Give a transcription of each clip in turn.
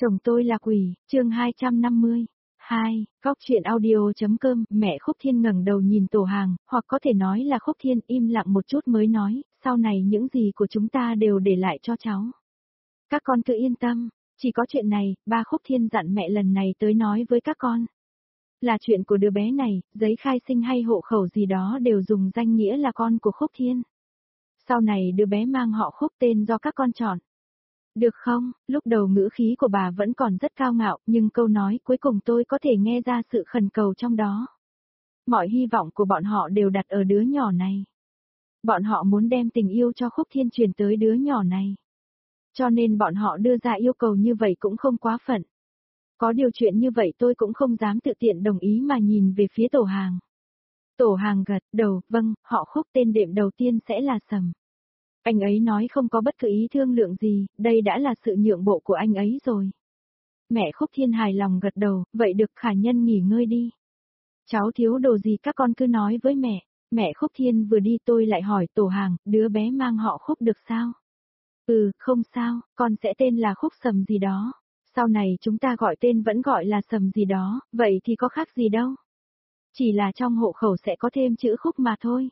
Chồng tôi là quỷ, chương 250. 2. Góc truyện audio.com. Mẹ Khúc Thiên ngẩng đầu nhìn Tổ Hàng, hoặc có thể nói là Khúc Thiên im lặng một chút mới nói, sau này những gì của chúng ta đều để lại cho cháu. Các con cứ yên tâm, chỉ có chuyện này, ba Khúc Thiên dặn mẹ lần này tới nói với các con. Là chuyện của đứa bé này, giấy khai sinh hay hộ khẩu gì đó đều dùng danh nghĩa là con của Khúc Thiên. Sau này đứa bé mang họ Khúc tên do các con chọn. Được không? Lúc đầu ngữ khí của bà vẫn còn rất cao ngạo, nhưng câu nói cuối cùng tôi có thể nghe ra sự khẩn cầu trong đó. Mọi hy vọng của bọn họ đều đặt ở đứa nhỏ này. Bọn họ muốn đem tình yêu cho Khúc Thiên truyền tới đứa nhỏ này. Cho nên bọn họ đưa ra yêu cầu như vậy cũng không quá phận. Có điều chuyện như vậy tôi cũng không dám tự tiện đồng ý mà nhìn về phía Tổ Hàng. Tổ Hàng gật đầu, vâng, họ Khúc tên đệm đầu tiên sẽ là Sầm. Anh ấy nói không có bất cứ ý thương lượng gì, đây đã là sự nhượng bộ của anh ấy rồi. Mẹ Khúc Thiên hài lòng gật đầu, vậy được Khả Nhân nghỉ ngơi đi. Cháu thiếu đồ gì các con cứ nói với mẹ. Mẹ Khúc Thiên vừa đi tôi lại hỏi Tổ Hàng, đứa bé mang họ Khúc được sao? Không sao, con sẽ tên là Khúc Sầm gì đó. Sau này chúng ta gọi tên vẫn gọi là Sầm gì đó, vậy thì có khác gì đâu. Chỉ là trong hộ khẩu sẽ có thêm chữ Khúc mà thôi.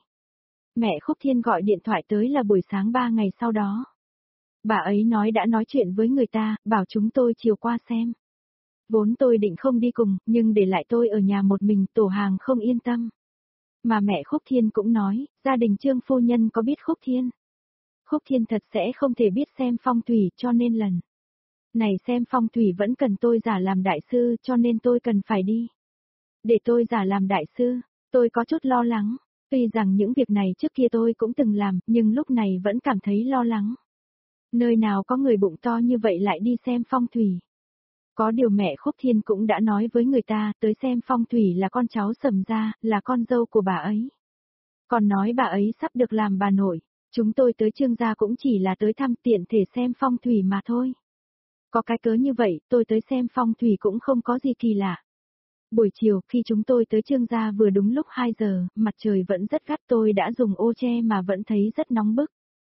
Mẹ Khúc Thiên gọi điện thoại tới là buổi sáng 3 ngày sau đó. Bà ấy nói đã nói chuyện với người ta, bảo chúng tôi chiều qua xem. Vốn tôi định không đi cùng, nhưng để lại tôi ở nhà một mình, Tổ Hàng không yên tâm. Mà mẹ Khúc Thiên cũng nói, gia đình Trương phu nhân có biết Khúc Thiên. Khúc Thiên thật sẽ không thể biết xem phong thủy, cho nên lần này xem phong thủy vẫn cần tôi giả làm đại sư, cho nên tôi cần phải đi. Để tôi giả làm đại sư, tôi có chút lo lắng. Tuy rằng những việc này trước kia tôi cũng từng làm, nhưng lúc này vẫn cảm thấy lo lắng. Nơi nào có người bụng to như vậy lại đi xem phong thủy. Có điều mẹ Khúc Thiên cũng đã nói với người ta, tới xem phong thủy là con cháu Sầm gia, là con dâu của bà ấy. Còn nói bà ấy sắp được làm bà nội, chúng tôi tới Trương gia cũng chỉ là tới thăm tiện thể xem phong thủy mà thôi. Có cái cớ như vậy, tôi tới xem phong thủy cũng không có gì kỳ lạ. Buổi chiều, khi chúng tôi tới Trương gia vừa đúng lúc 2 giờ, mặt trời vẫn rất gắt, tôi đã dùng ô che mà vẫn thấy rất nóng bức.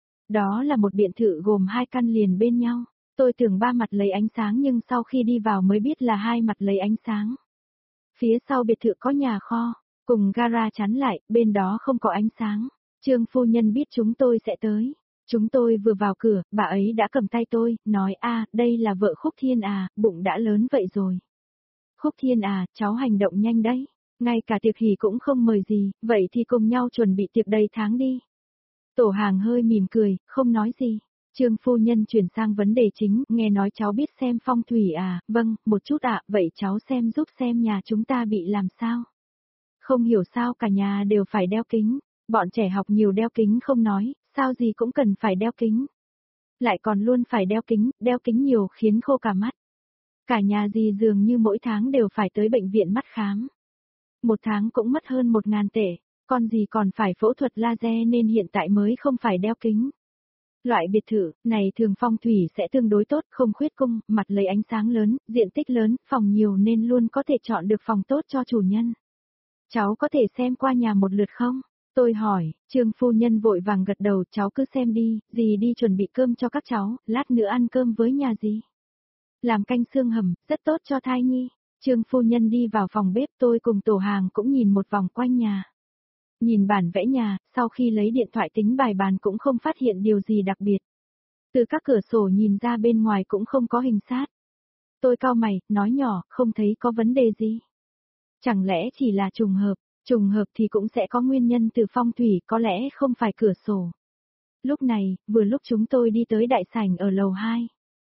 Đó là một biệt thự gồm 2 căn liền bên nhau. Tôi tưởng 3 mặt lấy ánh sáng nhưng sau khi đi vào mới biết là 2 mặt lấy ánh sáng. Phía sau biệt thự có nhà kho, cùng gara chắn lại, bên đó không có ánh sáng. Trương phu nhân biết chúng tôi sẽ tới. Chúng tôi vừa vào cửa, bà ấy đã cầm tay tôi, nói đây là vợ Khúc Thiên à, bụng đã lớn vậy rồi. Khúc Thiên à, cháu hành động nhanh đấy. Ngay cả tiệc hỷ cũng không mời gì, vậy thì cùng nhau chuẩn bị tiệc đầy tháng đi. Tổ Hàng hơi mỉm cười, không nói gì. Trương phu nhân chuyển sang vấn đề chính, nghe nói cháu biết xem phong thủy à, vâng, một chút ạ, vậy cháu xem giúp xem nhà chúng ta bị làm sao. Không hiểu sao cả nhà đều phải đeo kính, bọn trẻ học nhiều đeo kính không nói, sao gì cũng cần phải đeo kính. Lại còn luôn phải đeo kính nhiều khiến khô cả mắt. Cả nhà dì dường như mỗi tháng đều phải tới bệnh viện mắt khám. Một tháng cũng mất hơn 1.000 tệ, con dì còn phải phẫu thuật laser nên hiện tại mới không phải đeo kính. Loại biệt thự này thường phong thủy sẽ tương đối tốt, không khuyết cung, mặt lấy ánh sáng lớn, diện tích lớn, phòng nhiều nên luôn có thể chọn được phòng tốt cho chủ nhân. Cháu có thể xem qua nhà một lượt không? Tôi hỏi, Trương phu nhân vội vàng gật đầu, cháu cứ xem đi, dì đi chuẩn bị cơm cho các cháu, lát nữa ăn cơm với nhà dì. Làm canh xương hầm, rất tốt cho thai nhi. Trương phu nhân đi vào phòng bếp, tôi cùng Tổ Hàng cũng nhìn một vòng quanh nhà. Nhìn bản vẽ nhà, sau khi lấy điện thoại tính bài bàn cũng không phát hiện điều gì đặc biệt. Từ các cửa sổ nhìn ra bên ngoài cũng không có hình sát. Tôi cau mày, nói nhỏ, không thấy có vấn đề gì. Chẳng lẽ chỉ là trùng hợp thì cũng sẽ có nguyên nhân từ phong thủy, có lẽ không phải cửa sổ. Lúc này, vừa lúc chúng tôi đi tới đại sảnh ở lầu 2.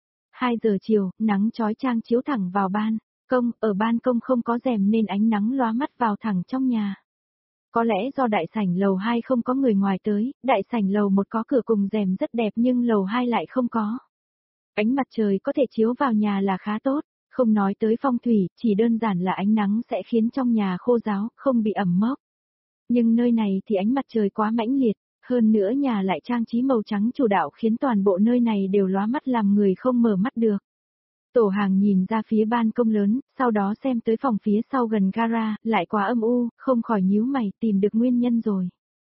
2 giờ chiều, nắng chói chang chiếu thẳng vào ban công, ở ban công không có rèm nên ánh nắng lóa mắt vào thẳng trong nhà. Có lẽ do đại sảnh lầu 2 không có người ngoài tới, đại sảnh lầu 1 có cửa cùng rèm rất đẹp nhưng lầu 2 lại không có. Ánh mặt trời có thể chiếu vào nhà là khá tốt, không nói tới phong thủy, chỉ đơn giản là ánh nắng sẽ khiến trong nhà khô ráo, không bị ẩm mốc. Nhưng nơi này thì ánh mặt trời quá mãnh liệt, hơn nữa nhà lại trang trí màu trắng chủ đạo khiến toàn bộ nơi này đều lóa mắt làm người không mở mắt được. Tổ Hàng nhìn ra phía ban công lớn, sau đó xem tới phòng phía sau gần gara, lại quá âm u, không khỏi nhíu mày, tìm được nguyên nhân rồi.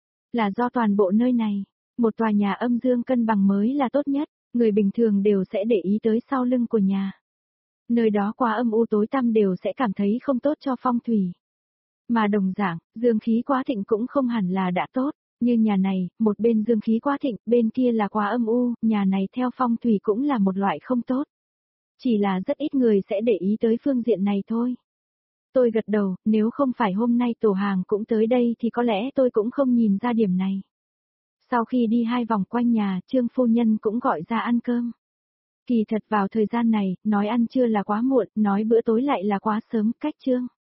Là do toàn bộ nơi này, một tòa nhà âm dương cân bằng mới là tốt nhất, người bình thường đều sẽ để ý tới sau lưng của nhà. Nơi đó quá âm u tối tăm đều sẽ cảm thấy không tốt cho phong thủy. Mà đồng dạng, dương khí quá thịnh cũng không hẳn là đã tốt, như nhà này, một bên dương khí quá thịnh, bên kia là quá âm u, nhà này theo phong thủy cũng là một loại không tốt. Chỉ là rất ít người sẽ để ý tới phương diện này thôi. Tôi gật đầu, nếu không phải hôm nay tổ hàng cũng tới đây thì có lẽ tôi cũng không nhìn ra điểm này. Sau khi đi 2 vòng quanh nhà, Trương phu nhân cũng gọi ra ăn cơm. Kỳ thật vào thời gian này, nói ăn trưa là quá muộn, nói bữa tối lại là quá sớm, cách Trương